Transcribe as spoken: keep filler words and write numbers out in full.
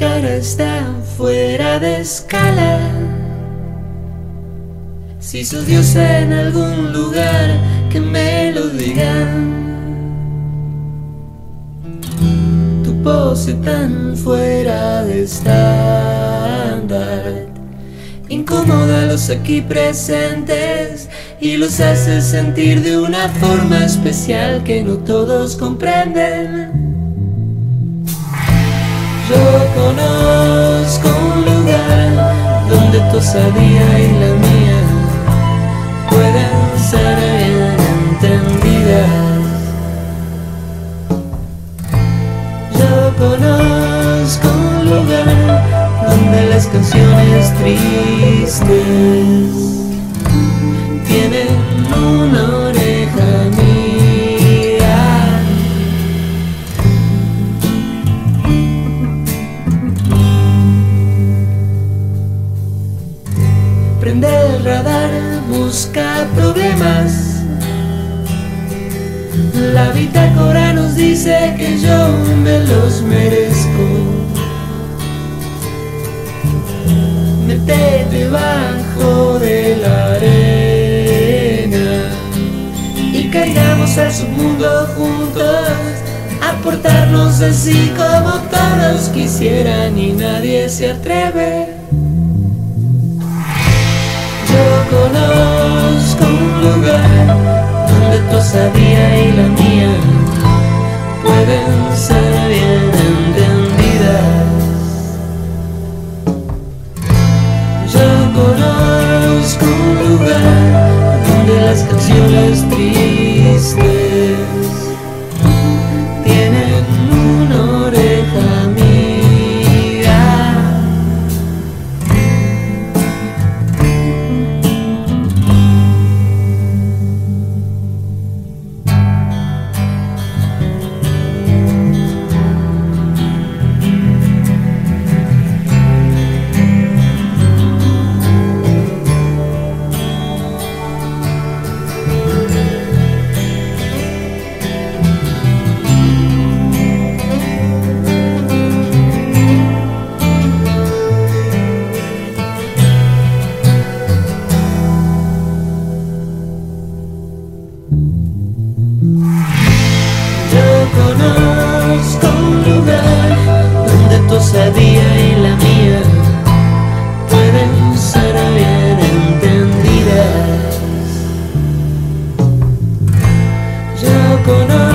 cara está fuera de escala. Si sos diosa en algún lugar, que me lo digan. Tu pose tan fuera de estándar incomoda a los aquí presentes y los hace sentir de una forma especial que no todos comprenden. Yo conozco un lugar donde tu osadía y la mía pueden ser bien entendidas. Yo conozco un lugar donde las canciones tristes tienen una oreja mía. Prende el radar, busca problemas. La bitácora nos dice que yo me los merezco. Mete debajo de la arena y caigamos al submundo juntos, aportarnos así como todos quisieran y nadie se atreve. Yo conozco un lugar donde tu osadía y la mía pueden ser bien entendidas. Yo conozco un lugar donde las canciones tristes tienen una oreja amiga. Conozco un lugar donde tu osadía y la mía pueden ser bien entendidas. Yo conozco